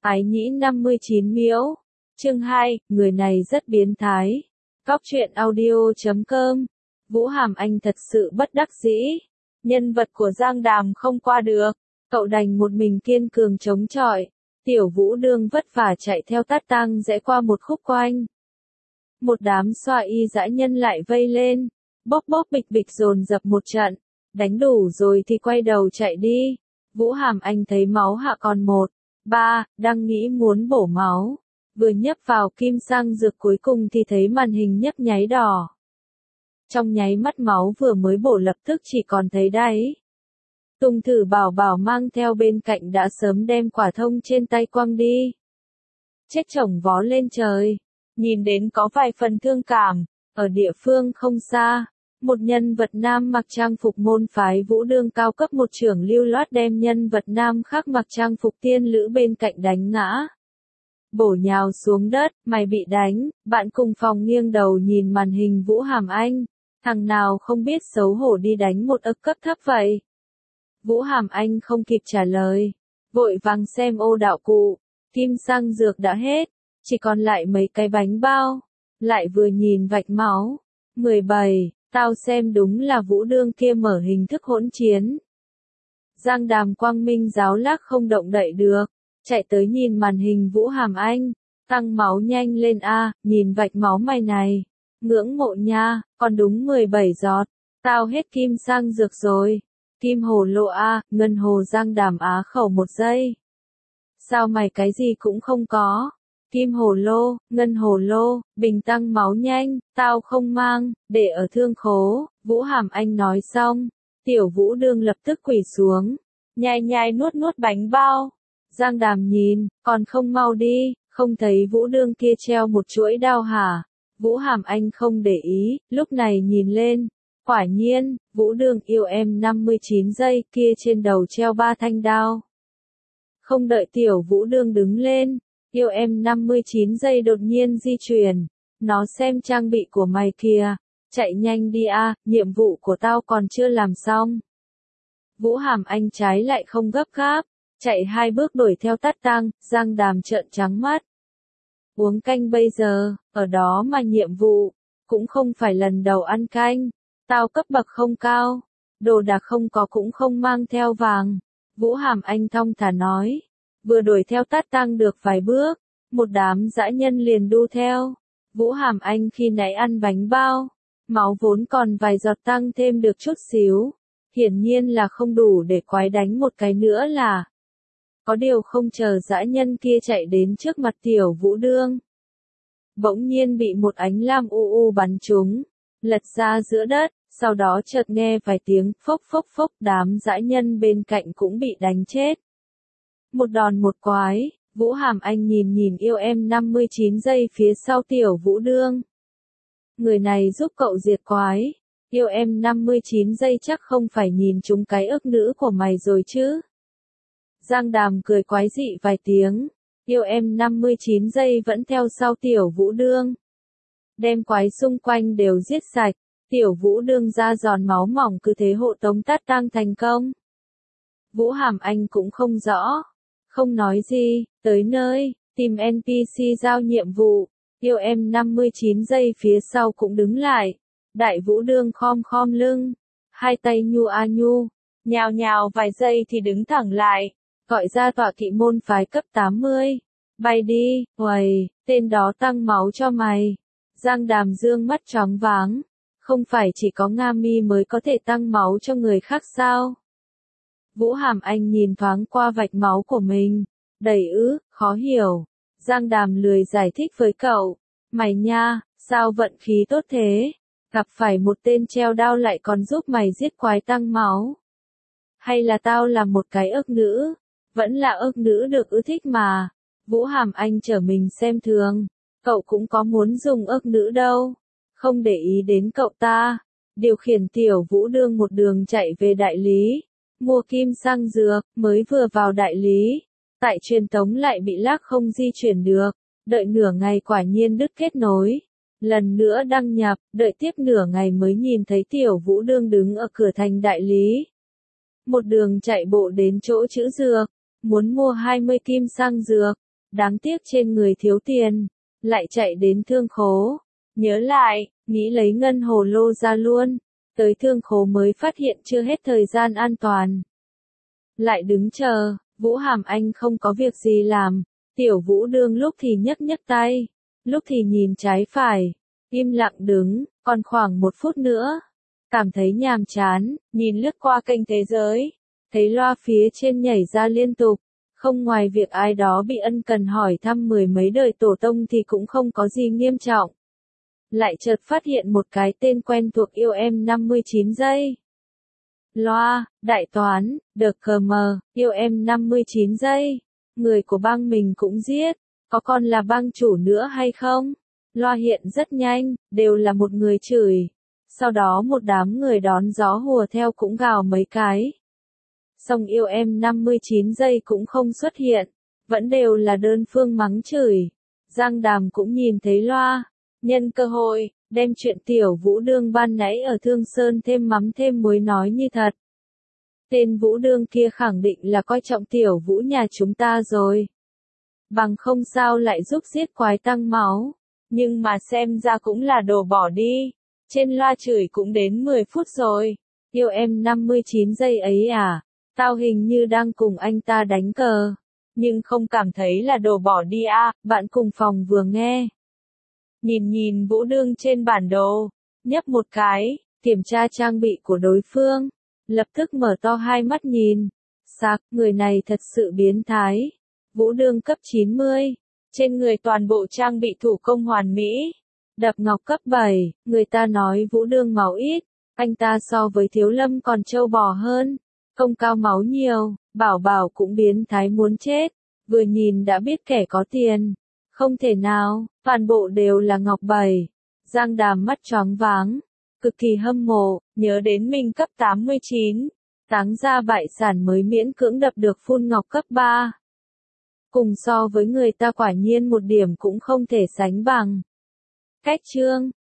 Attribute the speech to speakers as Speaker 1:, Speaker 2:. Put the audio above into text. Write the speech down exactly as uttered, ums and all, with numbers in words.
Speaker 1: Ái nhĩ năm mươi chín miễu. Chương hai, người này rất biến thái. Cóc truyện audio chấm com. Vũ Hàm Anh thật sự bất đắc dĩ. Nhân vật của Giang Đàm không qua được. Cậu đành một mình kiên cường chống chọi. Tiểu Vũ Đương vất vả chạy theo Tát Tăng rẽ qua một khúc quanh. Một đám xoa y dã nhân lại vây lên. Bóp bóp bịch bịch dồn dập một trận. Đánh đủ rồi thì quay đầu chạy đi. Vũ Hàm Anh thấy máu hạ còn một. Ba, đang nghĩ muốn bổ máu. Vừa nhấp vào kim sang dược cuối cùng thì thấy màn hình nhấp nháy đỏ. Trong nháy mắt máu vừa mới bổ lập tức chỉ còn thấy đáy. Tùng Thử Bảo Bảo mang theo bên cạnh đã sớm đem quả thông trên tay quăng đi. Chết chồng vó lên trời. Nhìn đến có vài phần thương cảm. Ở địa phương không xa. Một nhân vật nam mặc trang phục môn phái Vũ Đương cao cấp một trưởng lưu loát đem nhân vật nam khác mặc trang phục tiên lữ bên cạnh đánh ngã. Bổ nhào xuống đất, mày bị đánh, bạn cùng phòng nghiêng đầu nhìn màn hình Vũ Hàm Anh. Thằng nào không biết xấu hổ đi đánh một ức cấp thấp vậy? Vũ Hàm Anh không kịp trả lời. Vội vàng xem ô đạo cụ, kim sang dược đã hết, chỉ còn lại mấy cái bánh bao. Lại vừa nhìn vạch máu. mười bảy. Tao xem đúng là Vũ Đương kia mở hình thức hỗn chiến. Giang Đàm quang minh giáo lác không động đậy được. Chạy tới nhìn màn hình Vũ Hàm Anh. Tăng máu nhanh lên a, nhìn vạch máu mày này. Ngưỡng mộ nha, còn đúng mười bảy giọt. Tao hết kim sang dược rồi. Kim hồ lô a, ngân hồ. Giang Đàm á khẩu một giây. Sao mày cái gì cũng không có? Kim hồ lô, ngân hồ lô, bình tăng máu nhanh, tao không mang, để ở thương khố. Vũ Hàm Anh nói xong, Tiểu Vũ Đương lập tức quỳ xuống, nhai nhai nuốt nuốt bánh bao. Giang Đàm nhìn, còn không mau đi, không thấy Vũ Đương kia treo một chuỗi đao hả? Vũ Hàm Anh không để ý, lúc này nhìn lên, quả nhiên, Vũ Đương yêu em năm mươi chín giây kia trên đầu treo ba thanh đao. Không đợi Tiểu Vũ Đương đứng lên. Yêu em năm mươi chín giây đột nhiên di chuyển. Nó xem trang bị của mày kìa. Chạy nhanh đi a, nhiệm vụ của tao còn chưa làm xong. Vũ Hàm Anh trái lại không gấp gáp. Chạy hai bước đuổi theo Tát Tăng. Giang Đàm trợn trắng mắt. Uống canh bây giờ, ở đó mà nhiệm vụ. Cũng không phải lần đầu ăn canh. Tao cấp bậc không cao. Đồ đạc không có cũng không mang theo vàng. Vũ Hàm Anh thong thả nói. Vừa đuổi theo Tát Tăng được vài bước, một đám dã nhân liền đu theo. Vũ Hàm Anh khi nãy ăn bánh bao, máu vốn còn vài giọt tăng thêm được chút xíu. Hiển nhiên là không đủ để quái đánh một cái nữa là. Có điều không chờ dã nhân kia chạy đến trước mặt Tiểu Vũ Đương. Bỗng nhiên bị một ánh lam u u bắn trúng, lật ra giữa đất, sau đó chợt nghe vài tiếng phốc phốc phốc, đám dã nhân bên cạnh cũng bị đánh chết. Một đòn một quái, Vũ Hàm Anh nhìn nhìn yêu em năm mươi chín giây phía sau Tiểu Vũ Đương. Người này giúp cậu diệt quái. Yêu em năm mươi chín giây chắc không phải nhìn chúng cái ức nữ của mày rồi chứ. Giang Đàm cười quái dị vài tiếng. Yêu em năm mươi chín giây vẫn theo sau Tiểu Vũ Đương. Đem quái xung quanh đều giết sạch. Tiểu Vũ Đương ra giòn máu mỏng cứ thế hộ tống Tát Tăng thành công. Vũ Hàm Anh cũng không rõ. Không nói gì, tới nơi, tìm en pê xê giao nhiệm vụ. Yêu em năm mươi chín giây phía sau cũng đứng lại. Đại Vũ Đương khom khom lưng. Hai tay nhu a nhu. Nhào nhào vài giây thì đứng thẳng lại. Gọi ra tọa kỵ môn phái cấp tám mươi. Bay đi, uầy, tên đó tăng máu cho mày. Giang Đàm dương mắt chóng váng. Không phải chỉ có Nga Mi mới có thể tăng máu cho người khác sao? Vũ Hàm Anh nhìn thoáng qua vạch máu của mình. Đầy ứ, khó hiểu. Giang Đàm lười giải thích với cậu. Mày nha, sao vận khí tốt thế? Gặp phải một tên treo đao lại còn giúp mày giết quái tăng máu. Hay là tao là một cái ức nữ? Vẫn là ức nữ được ưa thích mà. Vũ Hàm Anh trở mình xem thường. Cậu cũng có muốn dùng ức nữ đâu. Không để ý đến cậu ta. Điều khiển Tiểu Vũ Đương một đường chạy về đại lý. Mua kim sang dược, mới vừa vào đại lý. Tại truyền tống lại bị lag không di chuyển được. Đợi nửa ngày quả nhiên đứt kết nối. Lần nữa đăng nhập, đợi tiếp nửa ngày mới nhìn thấy Tiểu Vũ Đương đứng ở cửa thành đại lý. Một đường chạy bộ đến chỗ chữ dược. Muốn mua hai mươi kim sang dược. đáng tiếc trên người thiếu tiền, lại chạy đến thương khố. Nhớ lại, nghĩ lấy ngân hồ lô ra luôn, tới thương khố mới phát hiện chưa hết thời gian an toàn. Lại đứng chờ, Vũ Hàm Anh không có việc gì làm, Tiểu Vũ Đương lúc thì nhấc nhấc tay, lúc thì nhìn trái phải, im lặng đứng, còn khoảng một phút nữa. Cảm thấy nhàm chán, nhìn lướt qua kênh thế giới, thấy loa phía trên nhảy ra liên tục, không ngoài việc ai đó bị ân cần hỏi thăm mười mấy đời tổ tông thì cũng không có gì nghiêm trọng. Lại chợt phát hiện một cái tên quen thuộc yêu em năm mươi chín giây. Loa, đại toán, được cờ mờ, yêu em năm mươi chín giây. Người của bang mình cũng giết, có còn là bang chủ nữa hay không? Loa hiện rất nhanh, đều là một người chửi. Sau đó một đám người đón gió hùa theo cũng gào mấy cái. Xong yêu em năm mươi chín giây cũng không xuất hiện, vẫn đều là đơn phương mắng chửi. Giang Đàm cũng nhìn thấy loa, nhân cơ hội, đem chuyện Tiểu Vũ Đương ban nãy ở Thương Sơn thêm mắm thêm muối nói như thật. Tên Vũ Đương kia khẳng định là coi trọng Tiểu Vũ nhà chúng ta rồi. Bằng không sao lại giúp giết quái tăng máu, nhưng mà xem ra cũng là đồ bỏ đi. Trên loa chửi cũng đến mười phút rồi, yêu em năm mươi chín giây ấy à, tao hình như đang cùng anh ta đánh cờ, nhưng không cảm thấy là đồ bỏ đi à, bạn cùng phòng vừa nghe. Nhìn nhìn Vũ Đương trên bản đồ, nhấp một cái, kiểm tra trang bị của đối phương, lập tức mở to hai mắt nhìn, sạc, người này thật sự biến thái. Vũ Đương cấp chín mươi, trên người toàn bộ trang bị thủ công hoàn mỹ. Đập ngọc cấp bảy, người ta nói Vũ Đương máu ít, anh ta so với Thiếu Lâm còn trâu bò hơn, công cao máu nhiều, bảo bảo cũng biến thái muốn chết, vừa nhìn đã biết kẻ có tiền, không thể nào, toàn bộ đều là ngọc bảy. Giang Đàm mắt choáng váng, cực kỳ hâm mộ, nhớ đến mình cấp tám mươi chín, táng ra bại sản mới miễn cưỡng đập được phun ngọc cấp ba. Cùng so với người ta quả nhiên một điểm cũng không thể sánh bằng. Cách chương